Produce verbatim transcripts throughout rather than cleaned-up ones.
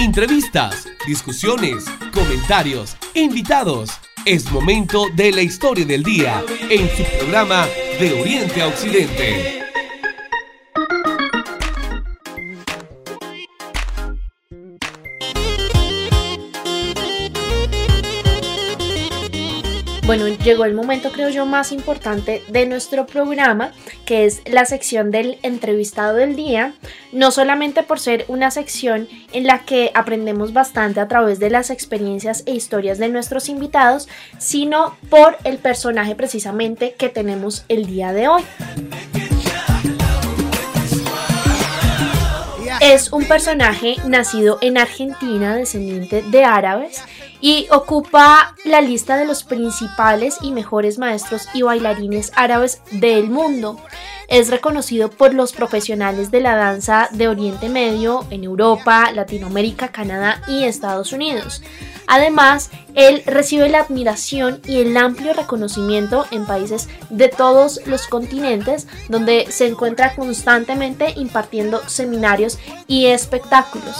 Entrevistas, discusiones, comentarios, invitados. Es momento de la historia del día en su programa De Oriente a Occidente. Bueno, llegó el momento, creo yo, más importante de nuestro programa, que es la sección del entrevistado del día, no solamente por ser una sección en la que aprendemos bastante a través de las experiencias e historias de nuestros invitados, sino por el personaje precisamente que tenemos el día de hoy. Es un personaje nacido en Argentina, descendiente de árabes, y ocupa la lista de los principales y mejores maestros y bailarines árabes del mundo. Es reconocido por los profesionales de la danza de Oriente Medio en Europa, Latinoamérica, Canadá y Estados Unidos. Además, él recibe la admiración y el amplio reconocimiento en países de todos los continentes, donde se encuentra constantemente impartiendo seminarios y espectáculos.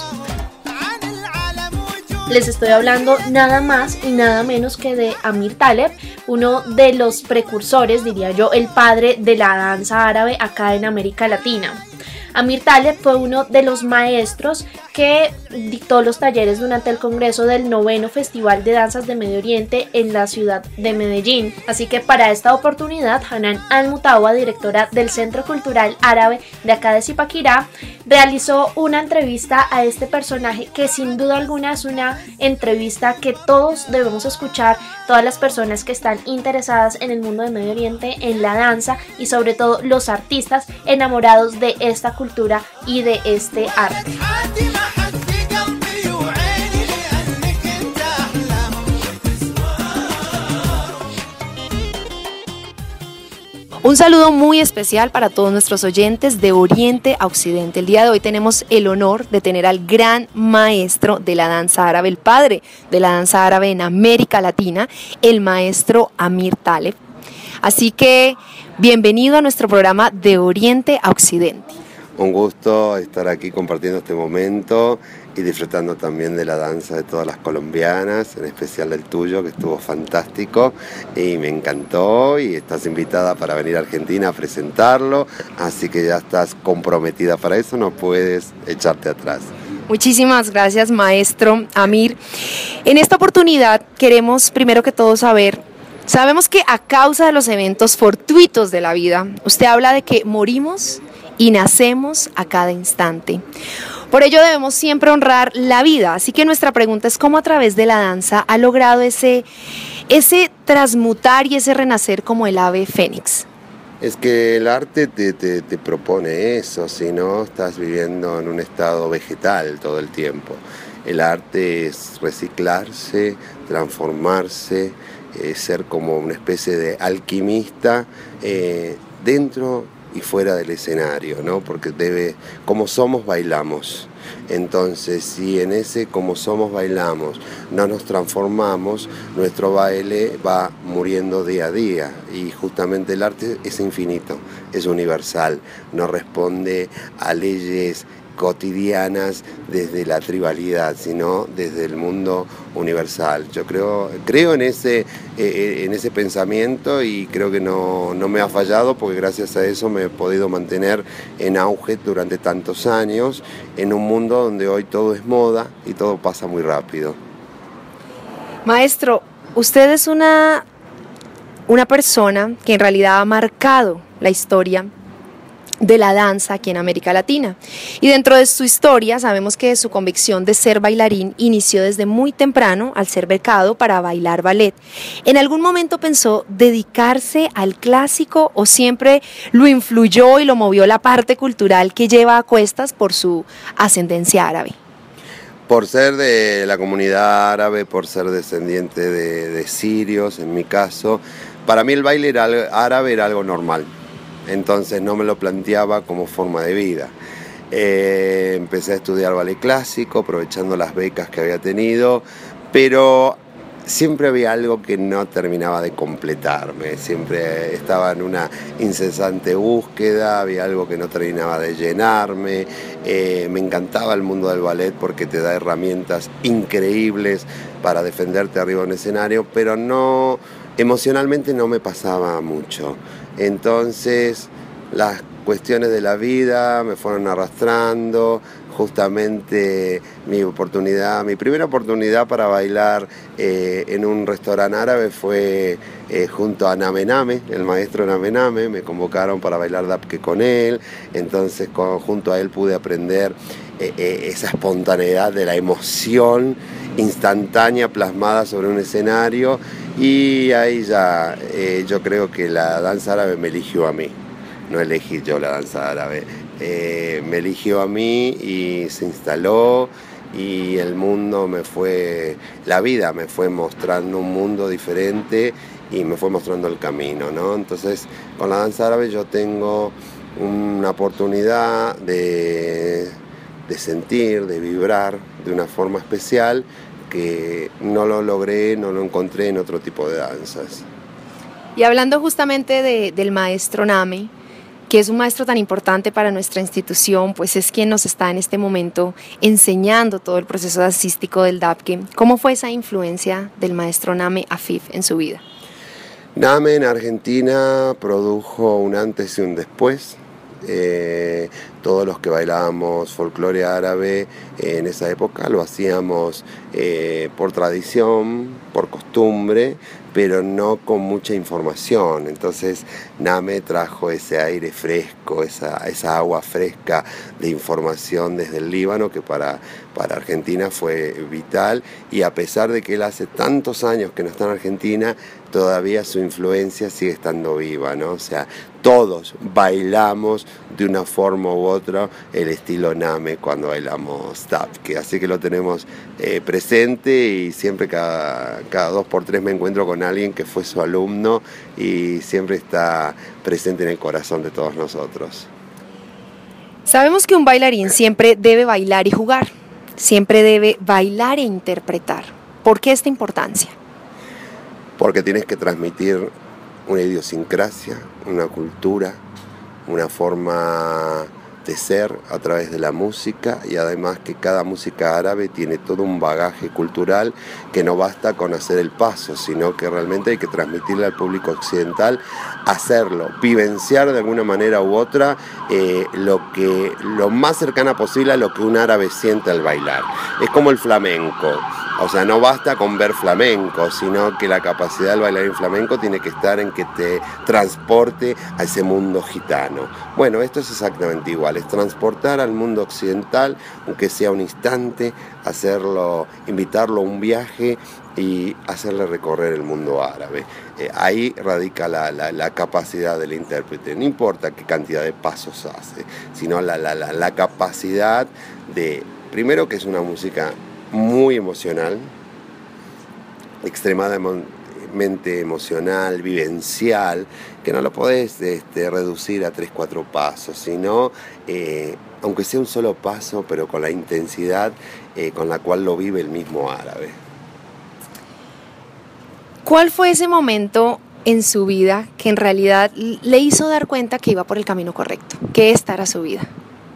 Les estoy hablando nada más y nada menos que de Amir Taleb, uno de los precursores, diría yo, el padre de la danza árabe acá en América Latina. Amir Taleb fue uno de los maestros que dictó los talleres durante el congreso del noveno Festival de Danzas de Medio Oriente en la ciudad de Medellín. Así que para esta oportunidad, Hanan Al-Mutawa, directora del Centro Cultural Árabe de acá de Zipaquirá, realizó una entrevista a este personaje que sin duda alguna es una entrevista que todos debemos escuchar, todas las personas que están interesadas en el mundo de Medio Oriente, en la danza y sobre todo los artistas enamorados de esta cultura y de este arte. Un saludo muy especial para todos nuestros oyentes de Oriente a Occidente. El día de hoy tenemos el honor de tener al gran maestro de la danza árabe, el padre de la danza árabe en América Latina, el maestro Amir Taleb. Así que bienvenido a nuestro programa de Oriente a Occidente. Un gusto estar aquí compartiendo este momento y disfrutando también de la danza de todas las colombianas, en especial del tuyo, que estuvo fantástico y me encantó, y estás invitada para venir a Argentina a presentarlo, así que ya estás comprometida para eso, no puedes echarte atrás. Muchísimas gracias, maestro Amir. En esta oportunidad queremos primero que todo saber, sabemos que a causa de los eventos fortuitos de la vida, usted habla de que morimos y nacemos a cada instante. Por ello debemos siempre honrar la vida, así que nuestra pregunta es cómo a través de la danza ha logrado ese, ese transmutar y ese renacer como el ave fénix. Es que el arte te, te, te propone eso, si no estás viviendo en un estado vegetal todo el tiempo. El arte es reciclarse, transformarse, eh, ser como una especie de alquimista eh, dentro y fuera del escenario, ¿no? Porque debe, como somos, bailamos. Entonces, si en ese como somos bailamos, no nos transformamos, nuestro baile va muriendo día a día. Y justamente el arte es infinito, es universal, no responde a leyes cotidianas desde la tribalidad, sino desde el mundo universal. Yo creo, creo en ese, eh, en ese pensamiento, y creo que no, no me ha fallado, porque gracias a eso me he podido mantener en auge durante tantos años en un mundo donde hoy todo es moda y todo pasa muy rápido. Maestro, usted es una, una persona que en realidad ha marcado la historia de la danza aquí en América Latina, y dentro de su historia sabemos que su convicción de ser bailarín inició desde muy temprano al ser becado para bailar ballet. ¿En algún momento pensó dedicarse al clásico o siempre lo influyó y lo movió la parte cultural que lleva a cuestas por su ascendencia árabe? Por ser de la comunidad árabe, por ser descendiente de, de sirios, en mi caso, para mí el baile era, árabe era algo normal. Entonces no me lo planteaba como forma de vida. Eh, empecé a estudiar ballet clásico, aprovechando las becas que había tenido, pero siempre había algo que no terminaba de completarme, siempre estaba en una incesante búsqueda, había algo que no terminaba de llenarme. Eh, me encantaba el mundo del ballet porque te da herramientas increíbles para defenderte arriba de un escenario, pero no, emocionalmente no me pasaba mucho. Entonces las cuestiones de la vida me fueron arrastrando. Justamente mi oportunidad, mi primera oportunidad para bailar eh, en un restaurante árabe fue eh, junto a Name Name, el maestro Name Name. Me convocaron para bailar dabke con él, entonces con, junto a él pude aprender eh, eh, esa espontaneidad de la emoción instantánea plasmada sobre un escenario, y ahí ya eh, yo creo que la danza árabe me eligió a mí, no elegí yo la danza árabe. Eh, me eligió a mí y se instaló, y el mundo me fue, la vida me fue mostrando un mundo diferente y me fue mostrando el camino, ¿no? Entonces con la danza árabe yo tengo una oportunidad de, de sentir, de vibrar de una forma especial que no lo logré, no lo encontré en otro tipo de danzas. Y hablando justamente de, del maestro Name, que es un maestro tan importante para nuestra institución, pues es quien nos está en este momento enseñando todo el proceso dancístico del dabke. ¿Cómo fue esa influencia del maestro Name Afif en su vida? Name en Argentina produjo un antes y un después. Eh, todos los que bailábamos folclore árabe eh, en esa época lo hacíamos eh, por tradición, por costumbre, pero no con mucha información. Entonces Name trajo ese aire fresco, esa, esa agua fresca de información desde el Líbano, que para, para Argentina fue vital, y a pesar de que él hace tantos años que no está en Argentina, todavía su influencia sigue estando viva, ¿no? O sea, todos bailamos de una forma u otra el estilo Name cuando bailamos dabke, así que lo tenemos eh, presente, y siempre cada, cada dos por tres me encuentro con alguien que fue su alumno y siempre está presente en el corazón de todos nosotros. Sabemos que un bailarín siempre debe bailar y jugar, siempre debe bailar e interpretar. ¿Por qué esta importancia? Porque tienes que transmitir una idiosincrasia, una cultura, una forma de ser a través de la música, y además que cada música árabe tiene todo un bagaje cultural que no basta con hacer el paso, sino que realmente hay que transmitirle al público occidental, hacerlo, vivenciar de alguna manera u otra eh, lo que lo más cercana posible a lo que un árabe siente al bailar. Es como el flamenco. O sea, no basta con ver flamenco, sino que la capacidad del bailarín flamenco tiene que estar en que te transporte a ese mundo gitano. Bueno, esto es exactamente igual, es transportar al mundo occidental, aunque sea un instante, hacerlo, invitarlo a un viaje y hacerle recorrer el mundo árabe. Eh, ahí radica la, la, la capacidad del intérprete. No importa qué cantidad de pasos hace, sino la, la, la, la capacidad de, primero, que es una música muy emocional, extremadamente emocional, vivencial, que no lo podés este, reducir a tres, cuatro pasos, sino, eh, aunque sea un solo paso, pero con la intensidad eh, con la cual lo vive el mismo árabe. ¿Cuál fue ese momento en su vida que en realidad le hizo dar cuenta que iba por el camino correcto, que esta era su vida?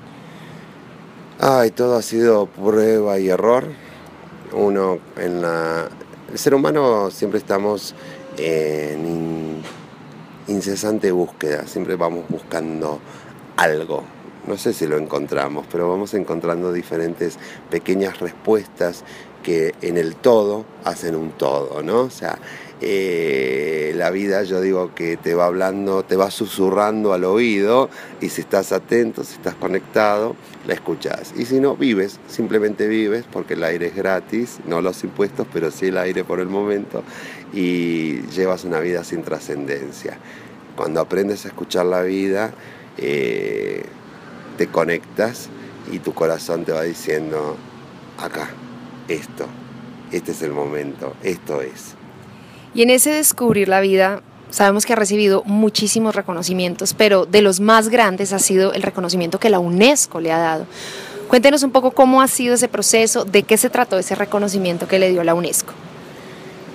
Ay, todo ha sido prueba y error. Uno en la... El ser humano siempre estamos en in... incesante búsqueda, siempre vamos buscando algo. No sé si lo encontramos, pero vamos encontrando diferentes pequeñas respuestas que en el todo hacen un todo, ¿no? O sea, eh, la vida, yo digo que te va hablando, te va susurrando al oído, y si estás atento, si estás conectado, la escuchás. Y si no, vives, simplemente vives, porque el aire es gratis, no los impuestos, pero sí el aire por el momento, y llevas una vida sin trascendencia. Cuando aprendes a escuchar la vida, eh, te conectas y tu corazón te va diciendo, acá, esto, este es el momento, esto es. Y en ese descubrir la vida, sabemos que ha recibido muchísimos reconocimientos, pero de los más grandes ha sido el reconocimiento que la UNESCO le ha dado. Cuéntenos un poco cómo ha sido ese proceso, de qué se trató ese reconocimiento que le dio la UNESCO.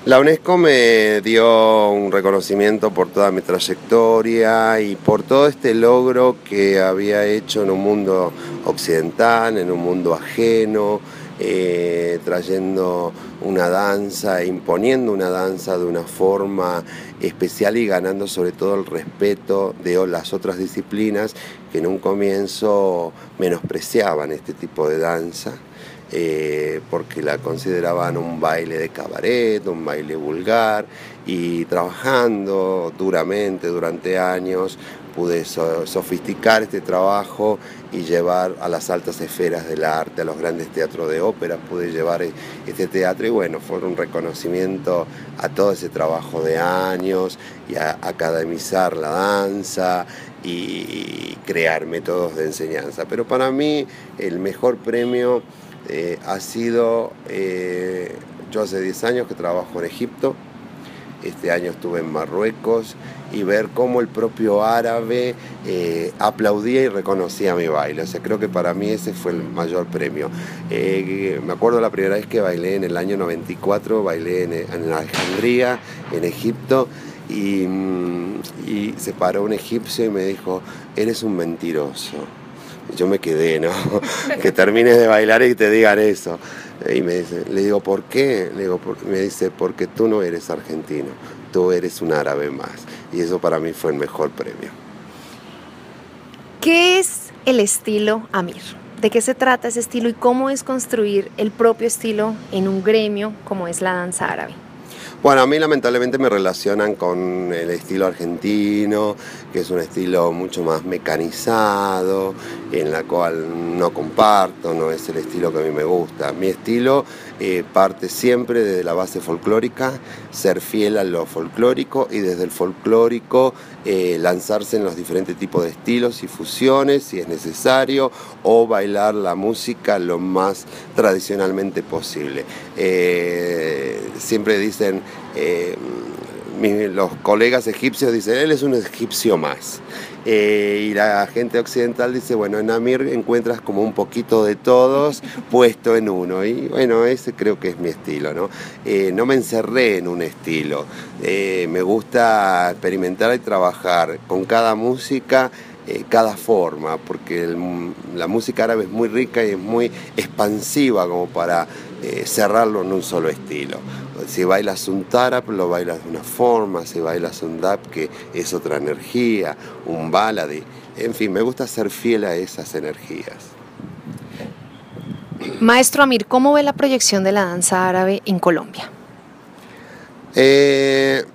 La UNESCO me dio un reconocimiento por toda mi trayectoria y por todo este logro que había hecho en un mundo occidental, en un mundo ajeno, eh, trayendo una danza, imponiendo una danza de una forma especial y ganando sobre todo el respeto de las otras disciplinas que en un comienzo menospreciaban este tipo de danza. Eh, porque la consideraban un baile de cabaret, un baile vulgar, y trabajando duramente durante años pude so- sofisticar este trabajo y llevar a las altas esferas del arte, a los grandes teatros de ópera, pude llevar este teatro y bueno, fue un reconocimiento a todo ese trabajo de años y a academizar la danza y crear métodos de enseñanza. Pero para mí el mejor premio Eh, ha sido, eh, yo hace diez años que trabajo en Egipto, este año estuve en Marruecos y ver cómo el propio árabe eh, aplaudía y reconocía mi baile. O sea, creo que para mí ese fue el mayor premio. Eh, me acuerdo la primera vez que bailé en el año noventa y cuatro, bailé en, en Alejandría, en Egipto, y, y se paró un egipcio y me dijo, eres un mentiroso. Yo me quedé, ¿no? Que termines de bailar y te digan eso. Y me dice, le digo, ¿por qué? Le digo, por, me dice, porque tú no eres argentino, tú eres un árabe más. Y eso para mí fue el mejor premio. ¿Qué es el estilo Amir? ¿De qué se trata ese estilo y cómo es construir el propio estilo en un gremio como es la danza árabe? Bueno, a mí lamentablemente me relacionan con el estilo argentino, que es un estilo mucho más mecanizado, en la cual no comparto, no es el estilo que a mí me gusta. Mi estilo eh, parte siempre desde la base folclórica, ser fiel a lo folclórico y desde el folclórico eh, lanzarse en los diferentes tipos de estilos y fusiones si es necesario, o bailar la música lo más tradicionalmente posible. Eh, siempre dicen, eh, mi, los colegas egipcios dicen, él es un egipcio más. Eh, y la gente occidental dice, bueno, en Amir encuentras como un poquito de todos puesto en uno. Y bueno, ese creo que es mi estilo, ¿no? Eh, no me encerré en un estilo. Eh, me gusta experimentar y trabajar con cada música, eh, cada forma, porque el, la música árabe es muy rica y es muy expansiva como para eh, cerrarlo en un solo estilo. Si bailas un tarab, lo bailas de una forma, si bailas un dab, que es otra energía, un baladi. En fin, me gusta ser fiel a esas energías. Maestro Amir, ¿cómo ve la proyección de la danza árabe en Colombia? Eh,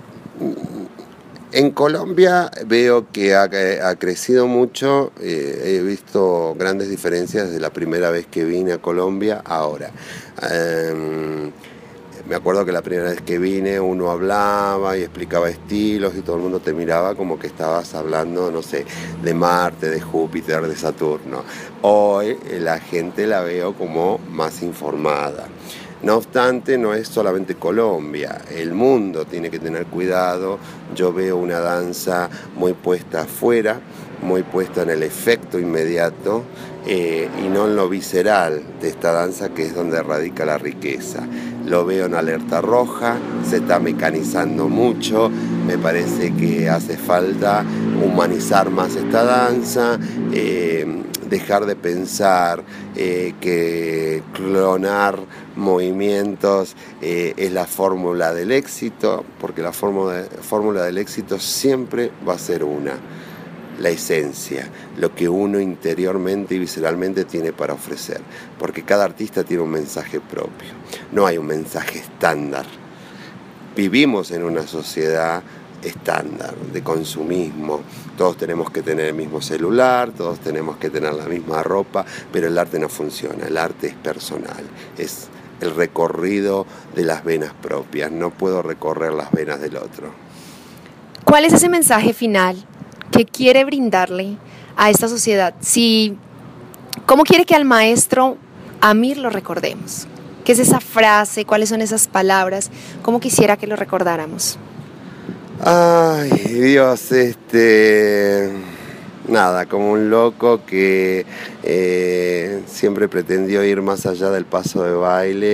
en Colombia veo que ha, ha crecido mucho, eh, he visto grandes diferencias desde la primera vez que vine a Colombia a ahora. Eh, Me acuerdo que la primera vez que vine uno hablaba y explicaba estilos y todo el mundo te miraba como que estabas hablando, no sé, de Marte, de Júpiter, de Saturno. Hoy la gente la veo como más informada. No obstante, no es solamente Colombia, el mundo tiene que tener cuidado. Yo veo una danza muy puesta afuera, muy puesta en el efecto inmediato eh, y no en lo visceral de esta danza, que es donde radica la riqueza. Lo veo en alerta roja, se está mecanizando mucho, me parece que hace falta humanizar más esta danza, eh, dejar de pensar eh, que clonar movimientos eh, es la fórmula del éxito, porque la fórmula, fórmula del éxito siempre va a ser una. La esencia, lo que uno interiormente y visceralmente tiene para ofrecer, porque cada artista tiene un mensaje propio, no hay un mensaje estándar. Vivimos en una sociedad estándar de consumismo, todos tenemos que tener el mismo celular, todos tenemos que tener la misma ropa, pero el arte no funciona, el arte es personal, es el recorrido de las venas propias, no puedo recorrer las venas del otro. ¿Cuál es ese mensaje final que quiere brindarle a esta sociedad? Si, ¿cómo quiere que al maestro Amir lo recordemos? ¿Qué es esa frase? ¿Cuáles son esas palabras? ¿Cómo quisiera que lo recordáramos? Ay, Dios, este... Nada, como un loco que eh, siempre pretendió ir más allá del paso de baile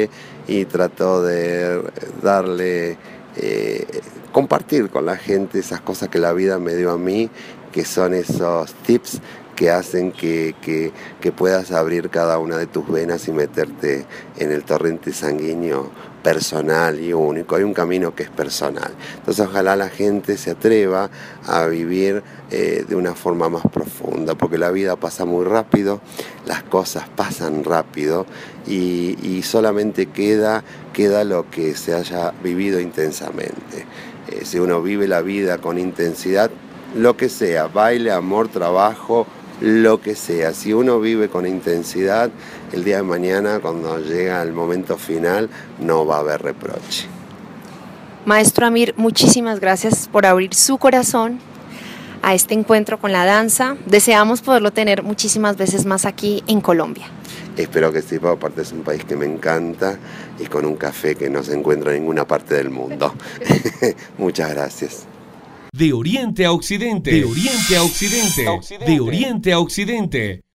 y trato de darle, eh, compartir con la gente esas cosas que la vida me dio a mí, que son esos tips que hacen que, que, que puedas abrir cada una de tus venas y meterte en el torrente sanguíneo personal y único. Hay un camino que es personal. Entonces ojalá la gente se atreva a vivir eh, de una forma más profunda, porque la vida pasa muy rápido, las cosas pasan rápido y, y solamente queda, queda lo que se haya vivido intensamente. Eh, si uno vive la vida con intensidad, lo que sea, baile, amor, trabajo, lo que sea, si uno vive con intensidad, el día de mañana, cuando llega el momento final, no va a haber reproche. Maestro Amir, muchísimas gracias por abrir su corazón a este encuentro con la danza. Deseamos poderlo tener muchísimas veces más aquí en Colombia. Espero que sí, porque aparte es un país que me encanta y con un café que no se encuentra en ninguna parte del mundo. Muchas gracias. De Oriente a Occidente. De Oriente a Occidente. De Oriente a Occidente.